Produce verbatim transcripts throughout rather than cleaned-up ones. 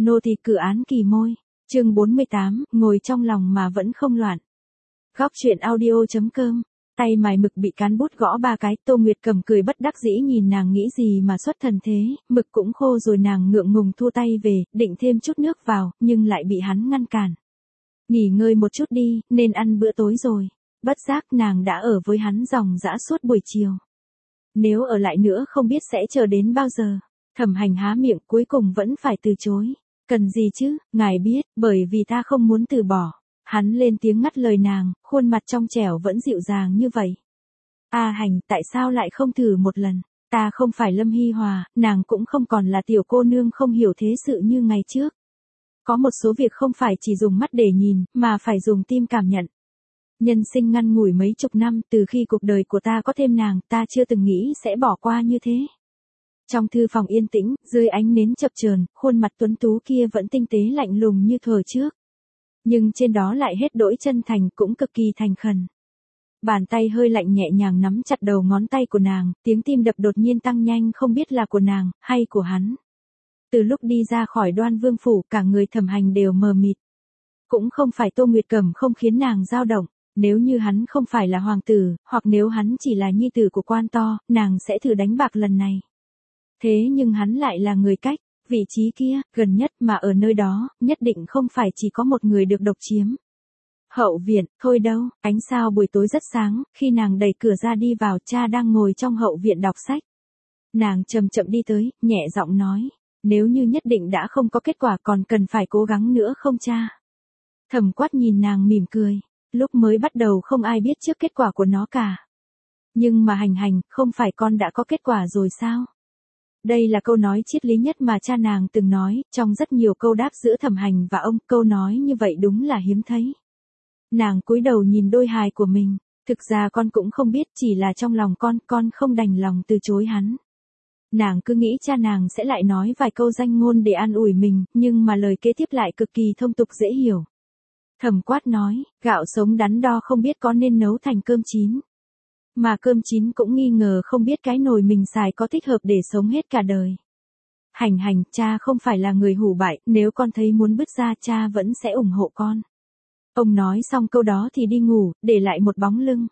Nô tỳ cử án kỳ môi. Chương bốn mươi tám, ngồi trong lòng mà vẫn không loạn. Góc truyện audio.com. Tay mài mực bị cán bút gõ ba cái, Tô Nguyệt Cầm cười bất đắc dĩ nhìn nàng nghĩ gì mà xuất thần thế, mực cũng khô rồi nàng ngượng ngùng thu tay về, định thêm chút nước vào, nhưng lại bị hắn ngăn cản. Nghỉ ngơi một chút đi, nên ăn bữa tối rồi. Bất giác nàng đã ở với hắn ròng rã suốt buổi chiều. Nếu ở lại nữa không biết sẽ chờ đến bao giờ. Thẩm Hành há miệng cuối cùng vẫn phải từ chối. Cần gì chứ, ngài biết, bởi vì ta không muốn từ bỏ. Hắn lên tiếng ngắt lời nàng, khuôn mặt trong trẻo vẫn dịu dàng như vậy. A Hành, tại sao lại không thử một lần? Ta không phải Lâm Hy Hòa, nàng cũng không còn là tiểu cô nương không hiểu thế sự như ngày trước. Có một số việc không phải chỉ dùng mắt để nhìn, mà phải dùng tim cảm nhận. Nhân sinh ngắn ngủi mấy chục năm, từ khi cuộc đời của ta có thêm nàng, ta chưa từng nghĩ sẽ bỏ qua như thế. Trong thư phòng yên tĩnh, dưới ánh nến chập chờn, khuôn mặt tuấn tú kia vẫn tinh tế lạnh lùng như thuở trước. Nhưng trên đó lại hết đỗi chân thành, cũng cực kỳ thành khẩn. Bàn tay hơi lạnh nhẹ nhàng nắm chặt đầu ngón tay của nàng, tiếng tim đập đột nhiên tăng nhanh, không biết là của nàng, hay của hắn. Từ lúc đi ra khỏi Đoan Vương phủ, cả người Thẩm Hành đều mờ mịt. Cũng không phải Tô Nguyệt Cầm không khiến nàng dao động, nếu như hắn không phải là hoàng tử, hoặc nếu hắn chỉ là nhi tử của quan to, nàng sẽ thử đánh bạc lần này. Thế nhưng hắn lại là người cách, vị trí kia, gần nhất mà ở nơi đó, nhất định không phải chỉ có một người được độc chiếm. Hậu viện, thôi đâu, ánh sao buổi tối rất sáng, khi nàng đẩy cửa ra đi vào, cha đang ngồi trong hậu viện đọc sách. Nàng chậm chậm đi tới, nhẹ giọng nói, nếu như nhất định đã không có kết quả còn cần phải cố gắng nữa không cha? Thẩm Quát nhìn nàng mỉm cười, lúc mới bắt đầu không ai biết trước kết quả của nó cả. Nhưng mà Hành Hành, không phải con đã có kết quả rồi sao? Đây là câu nói triết lý nhất mà cha nàng từng nói, trong rất nhiều câu đáp giữa Thẩm Hành và ông, câu nói như vậy đúng là hiếm thấy. Nàng cúi đầu nhìn đôi hài của mình, thực ra con cũng không biết, chỉ là trong lòng con, con không đành lòng từ chối hắn. Nàng cứ nghĩ cha nàng sẽ lại nói vài câu danh ngôn để an ủi mình, nhưng mà lời kế tiếp lại cực kỳ thông tục dễ hiểu. Thẩm Quát nói, gạo sống đắn đo không biết có nên nấu thành cơm chín. Mà cơm chín cũng nghi ngờ không biết cái nồi mình xài có thích hợp để sống hết cả đời. Hành Hành, cha không phải là người hủ bại, nếu con thấy muốn bứt ra cha vẫn sẽ ủng hộ con. Ông nói xong câu đó thì đi ngủ, để lại một bóng lưng.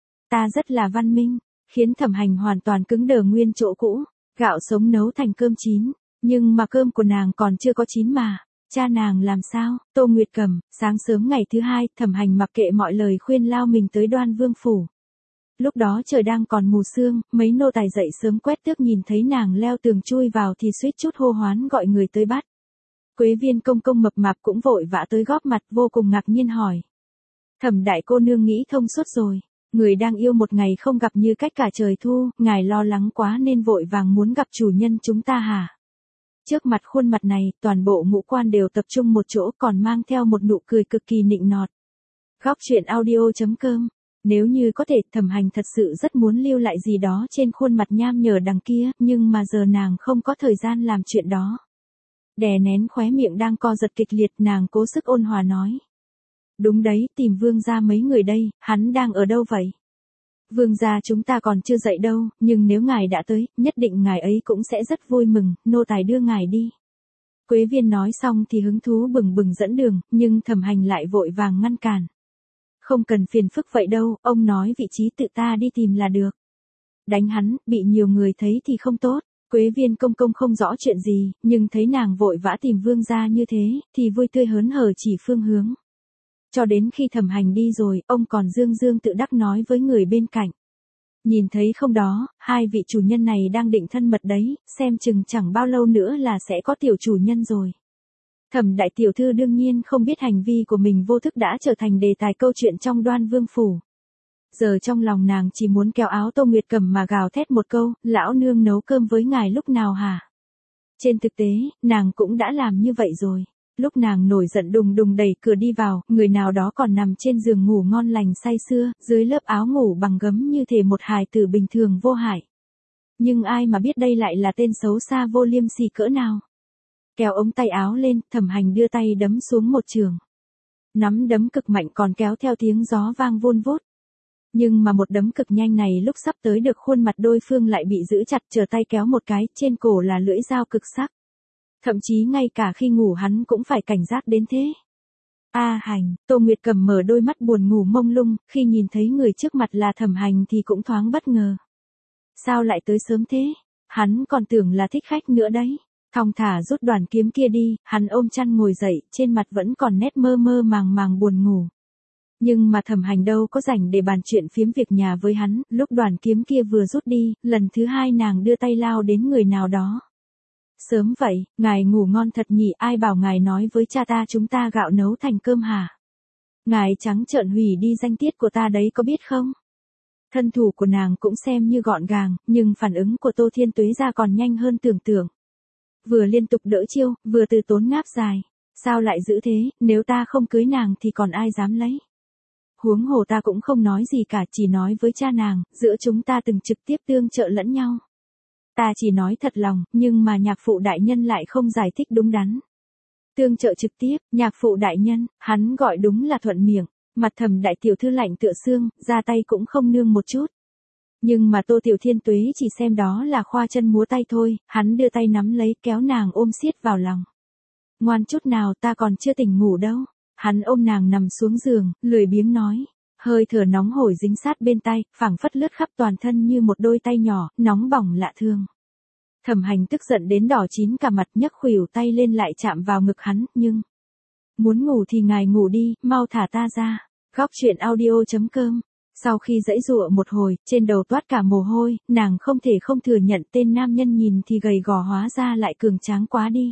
Ta rất là văn minh, khiến Thẩm Hành hoàn toàn cứng đờ nguyên chỗ cũ. Gạo sống nấu thành cơm chín, nhưng mà cơm của nàng còn chưa có chín mà. Cha nàng làm sao? Tô Nguyệt Cầm, sáng sớm ngày thứ hai, Thẩm Hành mặc kệ mọi lời khuyên lao mình tới Đoan Vương phủ. Lúc đó trời đang còn mù sương, mấy nô tài dậy sớm quét tước nhìn thấy nàng leo tường chui vào thì suýt chút hô hoán gọi người tới bắt. Quế Viên công công mập mạp cũng vội vã tới góp mặt, vô cùng ngạc nhiên hỏi. Thẩm đại cô nương nghĩ thông suốt rồi, người đang yêu một ngày không gặp như cách cả trời thu, ngài lo lắng quá nên vội vàng muốn gặp chủ nhân chúng ta hả? Trước mặt khuôn mặt này, toàn bộ ngũ quan đều tập trung một chỗ, còn mang theo một nụ cười cực kỳ nịnh nọt. Góc truyện audio.com. Nếu như có thể, Thẩm Hành thật sự rất muốn lưu lại gì đó trên khuôn mặt nham nhở đằng kia, nhưng mà giờ nàng không có thời gian làm chuyện đó. Đè nén khóe miệng đang co giật kịch liệt, nàng cố sức ôn hòa nói. Đúng đấy, tìm Vương gia mấy người đây, hắn đang ở đâu vậy? Vương gia chúng ta còn chưa dậy đâu, nhưng nếu ngài đã tới, nhất định ngài ấy cũng sẽ rất vui mừng, nô tài đưa ngài đi. Quế Viên nói xong thì hứng thú bừng bừng dẫn đường, nhưng Thẩm Hành lại vội vàng ngăn cản. Không cần phiền phức vậy đâu, ông nói vị trí tự ta đi tìm là được. Đánh hắn, bị nhiều người thấy thì không tốt. Quế Viên công công không rõ chuyện gì, nhưng thấy nàng vội vã tìm Vương gia như thế, thì vui tươi hớn hở chỉ phương hướng. Cho đến khi Thẩm Hành đi rồi, ông còn dương dương tự đắc nói với người bên cạnh. Nhìn thấy không đó, hai vị chủ nhân này đang định thân mật đấy, xem chừng chẳng bao lâu nữa là sẽ có tiểu chủ nhân rồi. Thẩm đại tiểu thư đương nhiên không biết hành vi của mình vô thức đã trở thành đề tài câu chuyện trong Đoan Vương phủ. Giờ trong lòng nàng chỉ muốn kéo áo Tô Nguyệt Cầm mà gào thét một câu, lão nương nấu cơm với ngài lúc nào hả? Trên thực tế, nàng cũng đã làm như vậy rồi. Lúc nàng nổi giận đùng đùng đẩy cửa đi vào, người nào đó còn nằm trên giường ngủ ngon lành say sưa, dưới lớp áo ngủ bằng gấm như thể một hài tử bình thường vô hại. Nhưng ai mà biết đây lại là tên xấu xa vô liêm sỉ cỡ nào. Kéo ống tay áo lên, Thẩm Hành đưa tay đấm xuống một trường. Nắm đấm cực mạnh còn kéo theo tiếng gió vang vun vút. Nhưng mà một đấm cực nhanh này lúc sắp tới được khuôn mặt đối phương lại bị giữ chặt, trở tay kéo một cái, trên cổ là lưỡi dao cực sắc. Thậm chí ngay cả khi ngủ hắn cũng phải cảnh giác đến thế. A Hành, Tô Nguyệt Cầm mở đôi mắt buồn ngủ mông lung, khi nhìn thấy người trước mặt là Thẩm Hành thì cũng thoáng bất ngờ. Sao lại tới sớm thế? Hắn còn tưởng là thích khách nữa đấy. Thong thả rút đoàn kiếm kia đi, hắn ôm chăn ngồi dậy, trên mặt vẫn còn nét mơ mơ màng màng buồn ngủ. Nhưng mà Thẩm Hành đâu có rảnh để bàn chuyện phiếm việc nhà với hắn, lúc đoàn kiếm kia vừa rút đi, lần thứ hai nàng đưa tay lao đến người nào đó. Sớm vậy, ngài ngủ ngon thật nhỉ, ai bảo ngài nói với cha ta chúng ta gạo nấu thành cơm hả? Ngài trắng trợn hủy đi danh tiết của ta đấy có biết không? Thân thủ của nàng cũng xem như gọn gàng, nhưng phản ứng của Tô Thiên Tuế ra còn nhanh hơn tưởng tượng. Vừa liên tục đỡ chiêu, vừa từ tốn ngáp dài. Sao lại giữ thế, nếu ta không cưới nàng thì còn ai dám lấy? Huống hồ ta cũng không nói gì cả, chỉ nói với cha nàng, giữa chúng ta từng trực tiếp tương trợ lẫn nhau. Ta chỉ nói thật lòng, nhưng mà nhạc phụ đại nhân lại không giải thích đúng đắn. Tương trợ trực tiếp, nhạc phụ đại nhân, hắn gọi đúng là thuận miệng, mặt Thẩm đại tiểu thư lạnh tựa xương, ra tay cũng không nương một chút. Nhưng mà Tô Tiểu Thiên Tuế chỉ xem đó là khoa chân múa tay thôi, hắn đưa tay nắm lấy kéo nàng ôm siết vào lòng. Ngoan chút nào, ta còn chưa tỉnh ngủ đâu. Hắn ôm nàng nằm xuống giường, lười biếng nói. Hơi thở nóng hổi dính sát bên tay, phảng phất lướt khắp toàn thân như một đôi tay nhỏ, nóng bỏng lạ thương. Thẩm Hành tức giận đến đỏ chín cả mặt, nhấc khuỷu tay lên lại chạm vào ngực hắn, nhưng... Muốn ngủ thì ngài ngủ đi, mau thả ta ra. Góc truyện audio chấm com. Sau khi giãy giụa một hồi, trên đầu toát cả mồ hôi, nàng không thể không thừa nhận tên nam nhân nhìn thì gầy gò hóa ra lại cường tráng quá đi.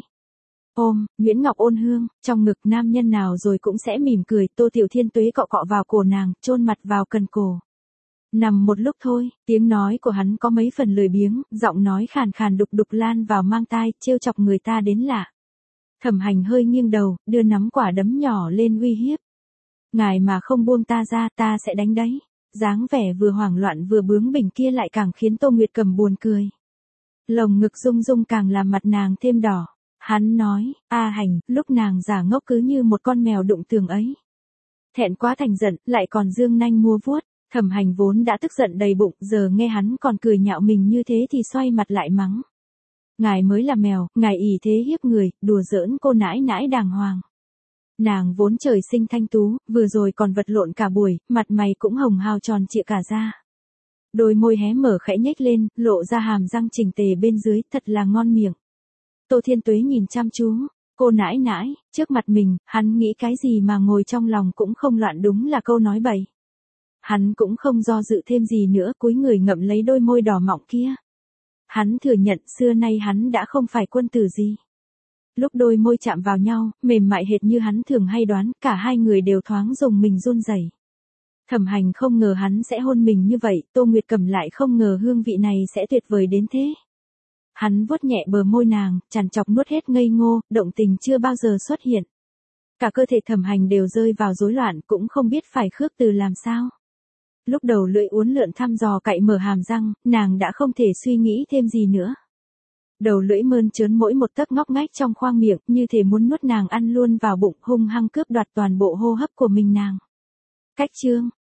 Ôm, Nguyễn Ngọc ôn hương, trong ngực nam nhân nào rồi cũng sẽ mỉm cười, Tô Tiểu Thiên Tuế cọ cọ vào cổ nàng, chôn mặt vào cần cổ. Nằm một lúc thôi, tiếng nói của hắn có mấy phần lười biếng, giọng nói khàn khàn đục đục lan vào mang tai, trêu chọc người ta đến lạ. Thẩm Hành hơi nghiêng đầu, đưa nắm quả đấm nhỏ lên uy hiếp. Ngài mà không buông ta ra, ta sẽ đánh đấy. Dáng vẻ vừa hoảng loạn vừa bướng bỉnh kia lại càng khiến Tô Nguyệt Cầm buồn cười. Lồng ngực rung rung càng làm mặt nàng thêm đỏ. Hắn nói, A Hành, lúc nàng giả ngốc cứ như một con mèo đụng tường ấy. Thẹn quá thành giận, lại còn dương nanh mua vuốt. Thẩm Hành vốn đã tức giận đầy bụng, giờ nghe hắn còn cười nhạo mình như thế thì xoay mặt lại mắng. Ngài mới là mèo, ngài ỷ thế hiếp người, đùa giỡn cô nãi nãi đàng hoàng. Nàng vốn trời sinh thanh tú, vừa rồi còn vật lộn cả buổi, mặt mày cũng hồng hào tròn trịa cả da. Đôi môi hé mở khẽ nhếch lên, lộ ra hàm răng chỉnh tề bên dưới, thật là ngon miệng. Tô Thiên Tuế nhìn chăm chú, cô nãi nãi, trước mặt mình, hắn nghĩ cái gì mà ngồi trong lòng cũng không loạn, đúng là câu nói bậy. Hắn cũng không do dự thêm gì nữa, cúi người ngậm lấy đôi môi đỏ mọng kia. Hắn thừa nhận xưa nay hắn đã không phải quân tử gì. Lúc đôi môi chạm vào nhau, mềm mại hệt như hắn thường hay đoán, cả hai người đều thoáng dùng mình run rẩy. Thẩm Hành không ngờ hắn sẽ hôn mình như vậy, Tô Nguyệt Cầm lại không ngờ hương vị này sẽ tuyệt vời đến thế. Hắn vuốt nhẹ bờ môi nàng, trằn trọc nuốt hết ngây ngô, động tình chưa bao giờ xuất hiện. Cả cơ thể Thẩm Hành đều rơi vào rối loạn, cũng không biết phải khước từ làm sao. Lúc đầu lưỡi uốn lượn thăm dò cạy mở hàm răng, nàng đã không thể suy nghĩ thêm gì nữa. Đầu lưỡi mơn trớn mỗi một tấc ngóc ngách trong khoang miệng, như thể muốn nuốt nàng ăn luôn vào bụng, hung hăng cướp đoạt toàn bộ hô hấp của mình nàng. Cách chương,